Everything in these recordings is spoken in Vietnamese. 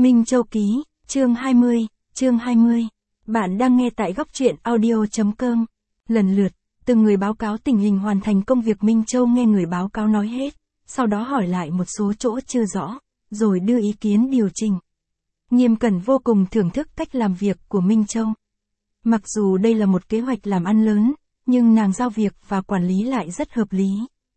Minh Châu ký, chương 20. Bạn đang nghe tại góc truyện audio.com. Lần lượt, từng người báo cáo tình hình hoàn thành công việc. Minh Châu nghe người báo cáo nói hết, sau đó hỏi lại một số chỗ chưa rõ, rồi đưa ý kiến điều chỉnh. Nghiêm Cẩn vô cùng thưởng thức cách làm việc của Minh Châu. Mặc dù đây là một kế hoạch làm ăn lớn, nhưng nàng giao việc và quản lý lại rất hợp lý.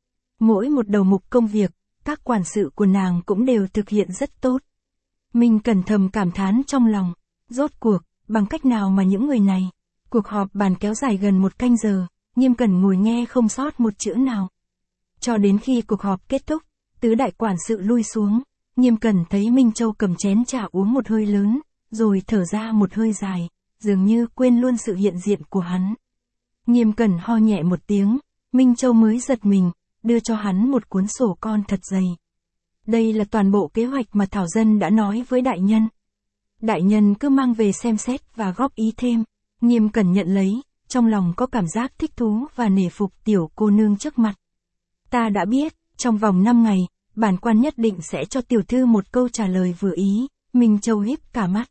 Mỗi một đầu mục công việc, các quản sự của nàng cũng đều thực hiện rất tốt. Minh Cẩn thầm cảm thán trong lòng, rốt cuộc, bằng cách nào mà những người này. Cuộc họp bàn kéo dài gần 1 canh giờ, Nghiêm Cẩn ngồi nghe không sót một chữ nào. Cho đến khi cuộc họp kết thúc, tứ đại quản sự lui xuống, Nghiêm Cẩn thấy Minh Châu cầm chén trà uống một hơi lớn, rồi thở ra một hơi dài, dường như quên luôn sự hiện diện của hắn. Nghiêm Cẩn ho nhẹ một tiếng, Minh Châu mới giật mình, đưa cho hắn một cuốn sổ con thật dày. Đây là toàn bộ kế hoạch mà Thảo Dân đã nói với đại nhân. Đại nhân cứ mang về xem xét và góp ý thêm. Nghiêm Cẩn nhận lấy, trong lòng có cảm giác thích thú và nể phục tiểu cô nương trước mặt. Ta đã biết, trong vòng 5 ngày, bản quan nhất định sẽ cho tiểu thư một câu trả lời vừa ý. Minh Châu híp cả mắt.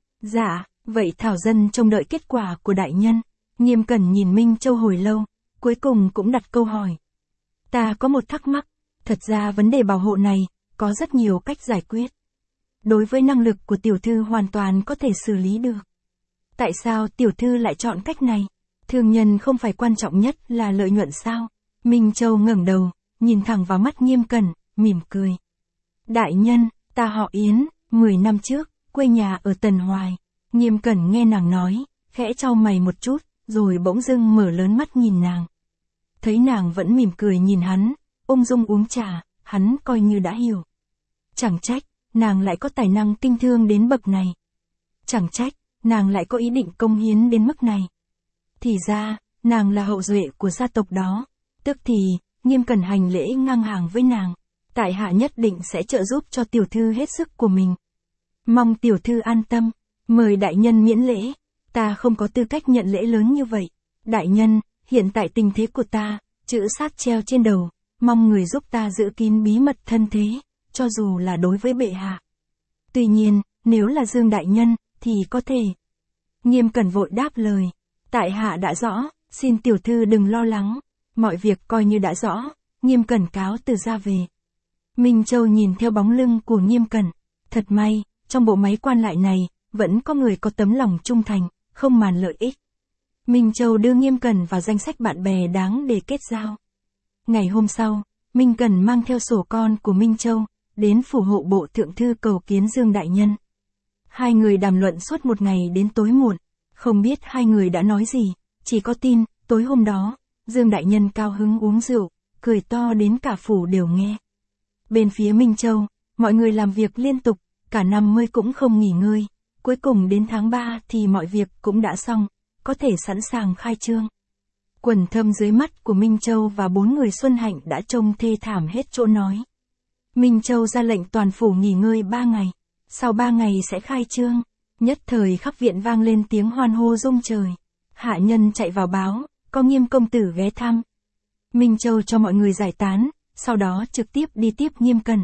Dạ, vậy Thảo Dân trông đợi kết quả của đại nhân. Nghiêm Cẩn nhìn Minh Châu hồi lâu, cuối cùng cũng đặt câu hỏi. Ta có một thắc mắc, thật ra vấn đề bảo hộ này, có rất nhiều cách giải quyết. Đối với năng lực của tiểu thư hoàn toàn có thể xử lý được. Tại sao tiểu thư lại chọn cách này? Thương nhân không phải quan trọng nhất là lợi nhuận sao? Minh Châu ngẩng đầu, nhìn thẳng vào mắt Nghiêm Cẩn, mỉm cười. Đại nhân, ta họ Yến, 10 năm trước, quê nhà ở Tần Hoài. Nghiêm Cẩn nghe nàng nói, khẽ chau mày một chút, rồi bỗng dưng mở lớn mắt nhìn nàng. Thấy nàng vẫn mỉm cười nhìn hắn, ung dung uống trà, hắn coi như đã hiểu. Chẳng trách, nàng lại có tài năng tinh thương đến bậc này. Chẳng trách, nàng lại có ý định công hiến đến mức này. Thì ra, nàng là hậu duệ của gia tộc đó. Tức thì, Nghiêm Cẩn hành lễ ngang hàng với nàng. Tại hạ nhất định sẽ trợ giúp cho tiểu thư hết sức của mình. Mong tiểu thư an tâm, mời đại nhân miễn lễ. Ta không có tư cách nhận lễ lớn như vậy. Đại nhân, hiện tại tình thế của ta, chữ sát treo trên đầu, mong người giúp ta giữ kín bí mật thân thế, cho dù là đối với bệ hạ. Tuy nhiên, nếu là Dương đại nhân, thì có thể. Nghiêm Cẩn vội đáp lời. Tại hạ đã rõ, xin tiểu thư đừng lo lắng. Mọi việc coi như đã rõ. Nghiêm Cẩn cáo từ ra về. Minh Châu nhìn theo bóng lưng của Nghiêm Cẩn. Thật may, trong bộ máy quan lại này, vẫn có người có tấm lòng trung thành, không màn lợi ích. Minh Châu đưa Nghiêm Cẩn vào danh sách bạn bè đáng để kết giao. Ngày hôm sau, Minh Cẩn mang theo sổ con của Minh Châu, đến phủ hộ bộ thượng thư cầu kiến Dương đại nhân. Hai người đàm luận suốt một ngày đến tối muộn, không biết hai người đã nói gì, chỉ có tin, tối hôm đó, Dương đại nhân cao hứng uống rượu, cười to đến cả phủ đều nghe. Bên phía Minh Châu, mọi người làm việc liên tục, cả năm mới cũng không nghỉ ngơi, cuối cùng đến tháng 3 thì mọi việc cũng đã xong, có thể sẵn sàng khai trương. Quần thâm dưới mắt của Minh Châu và 4 người Xuân Hạnh đã trông thê thảm hết chỗ nói. Minh Châu ra lệnh toàn phủ nghỉ ngơi 3 ngày, sau 3 ngày sẽ khai trương. Nhất thời khắp viện vang lên tiếng hoan hô rung trời. Hạ nhân chạy vào báo, có Nghiêm công tử ghé thăm. Minh Châu cho mọi người giải tán, sau đó trực tiếp đi tiếp Nghiêm Cẩn.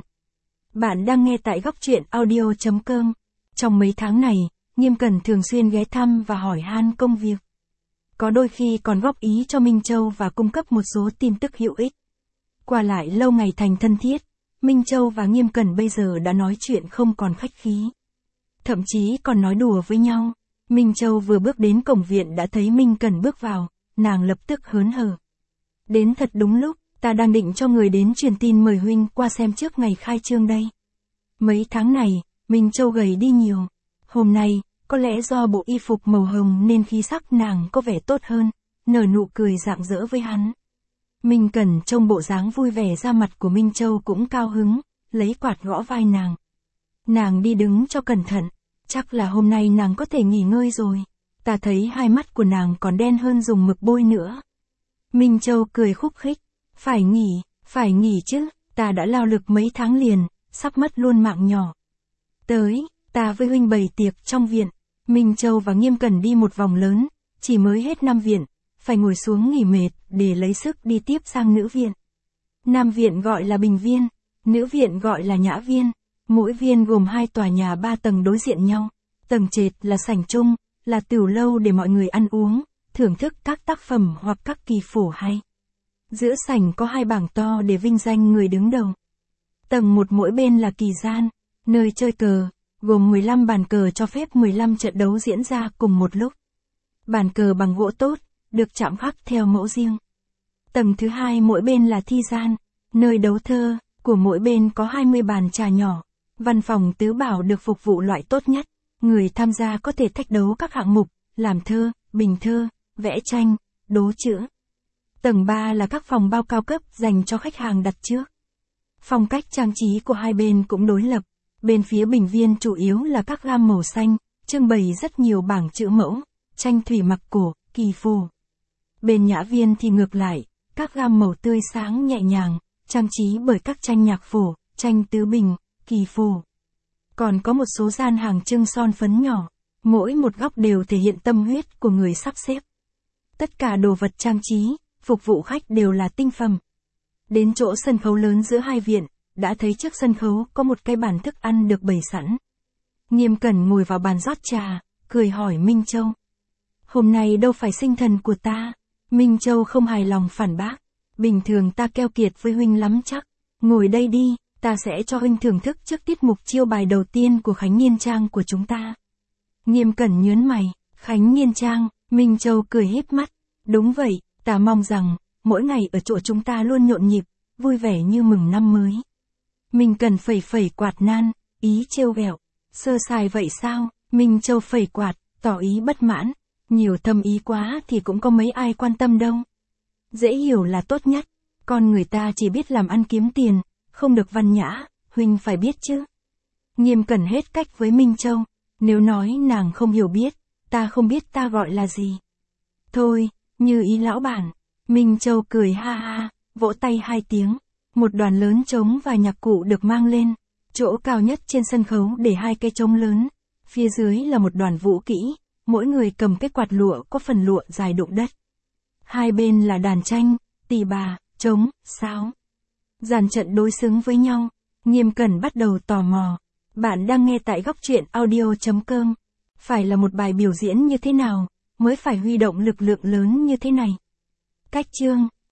Bạn đang nghe tại góc truyện audio.com. Trong mấy tháng này, Nghiêm Cẩn thường xuyên ghé thăm và hỏi han công việc. Có đôi khi còn góp ý cho Minh Châu và cung cấp một số tin tức hữu ích. Qua lại lâu ngày thành thân thiết, Minh Châu và Nghiêm Cẩn bây giờ đã nói chuyện không còn khách khí. Thậm chí còn nói đùa với nhau. Minh Châu vừa bước đến cổng viện đã thấy Minh Cẩn bước vào, nàng lập tức hớn hở. Đến thật đúng lúc, ta đang định cho người đến truyền tin mời huynh qua xem trước ngày khai trương đây. Mấy tháng này, Minh Châu gầy đi nhiều. Hôm nay, có lẽ do bộ y phục màu hồng nên khí sắc nàng có vẻ tốt hơn, nở nụ cười rạng rỡ với hắn. Minh Cẩn trông bộ dáng vui vẻ ra mặt của Minh Châu cũng cao hứng, lấy quạt gõ vai nàng. Nàng đi đứng cho cẩn thận, chắc là hôm nay nàng có thể nghỉ ngơi rồi. Ta thấy hai mắt của nàng còn đen hơn dùng mực bôi nữa. Minh Châu cười khúc khích, phải nghỉ chứ, ta đã lao lực mấy tháng liền, sắp mất luôn mạng nhỏ. Tới, ta với huynh bày tiệc trong viện. Minh Châu và Nghiêm Cẩn đi một vòng lớn, chỉ mới hết Nam viện, phải ngồi xuống nghỉ mệt để lấy sức đi tiếp sang Nữ viện. Nam viện gọi là Bình viên, Nữ viện gọi là Nhã viên. Mỗi viên gồm 2 tòa nhà 3 tầng đối diện nhau. Tầng trệt là sảnh chung, là tửu lâu để mọi người ăn uống, thưởng thức các tác phẩm hoặc các kỳ phổ hay. Giữa sảnh có 2 bảng to để vinh danh người đứng đầu. Tầng 1 mỗi bên là kỳ gian, nơi chơi cờ, gồm 15 bàn cờ cho phép 15 trận đấu diễn ra cùng một lúc. Bàn cờ bằng gỗ tốt, được chạm khắc theo mẫu riêng. Tầng thứ 2 mỗi bên là thi gian, nơi đấu thơ, của mỗi bên có 20 bàn trà nhỏ. Văn phòng tứ bảo được phục vụ loại tốt nhất. Người tham gia có thể thách đấu các hạng mục, làm thơ, bình thơ, vẽ tranh, đố chữ. Tầng 3 là các phòng bao cao cấp dành cho khách hàng đặt trước. Phong cách trang trí của hai bên cũng đối lập. Bên phía bình viên chủ yếu là các gam màu xanh, trưng bày rất nhiều bảng chữ mẫu, tranh thủy mặc cổ, kỳ phù. Bên nhã viên thì ngược lại, các gam màu tươi sáng nhẹ nhàng, trang trí bởi các tranh nhạc phổ, tranh tứ bình, kỳ phù. Còn có một số gian hàng trưng son phấn nhỏ, mỗi một góc đều thể hiện tâm huyết của người sắp xếp. Tất cả đồ vật trang trí, phục vụ khách đều là tinh phẩm. Đến chỗ sân khấu lớn giữa hai viện, đã thấy trước sân khấu có một cái bàn thức ăn được bày sẵn. Nghiêm Cẩn ngồi vào bàn rót trà, cười hỏi Minh Châu. Hôm nay đâu phải sinh thần của ta. Minh Châu không hài lòng phản bác. Bình thường ta keo kiệt với huynh lắm chắc. Ngồi đây đi, ta sẽ cho huynh thưởng thức trước tiết mục chiêu bài đầu tiên của Khánh Niên Trang của chúng ta. Nghiêm Cẩn nhớn mày, Khánh Niên Trang, Minh Châu cười híp mắt. Đúng vậy, ta mong rằng, mỗi ngày ở chỗ chúng ta luôn nhộn nhịp, vui vẻ như mừng năm mới. Minh Cẩn phẩy phẩy quạt nan, ý trêu ghẹo. Sơ sài vậy sao? Minh Châu phẩy quạt, tỏ ý bất mãn. Nhiều thâm ý quá thì cũng có mấy ai quan tâm đâu. Dễ hiểu là tốt nhất. Con người ta chỉ biết làm ăn kiếm tiền, không được văn nhã, huynh phải biết chứ. Nghiêm Cẩn hết cách với Minh Châu. Nếu nói nàng không hiểu biết, ta không biết ta gọi là gì. Thôi, như ý lão bản. Minh Châu cười ha ha, vỗ tay 2 tiếng. Một đoàn lớn trống và nhạc cụ được mang lên. Chỗ cao nhất trên sân khấu để 2 cây trống lớn. Phía dưới là một đoàn vũ kỹ. Mỗi người cầm cái quạt lụa có phần lụa dài đụng đất. Hai bên là đàn tranh, tỳ bà, trống, sáo. Dàn trận đối xứng với nhau. Nghiêm Cẩn bắt đầu tò mò. Bạn đang nghe tại góc truyện audio.com. Phải là một bài biểu diễn như thế nào, mới phải huy động lực lượng lớn như thế này? Cách chương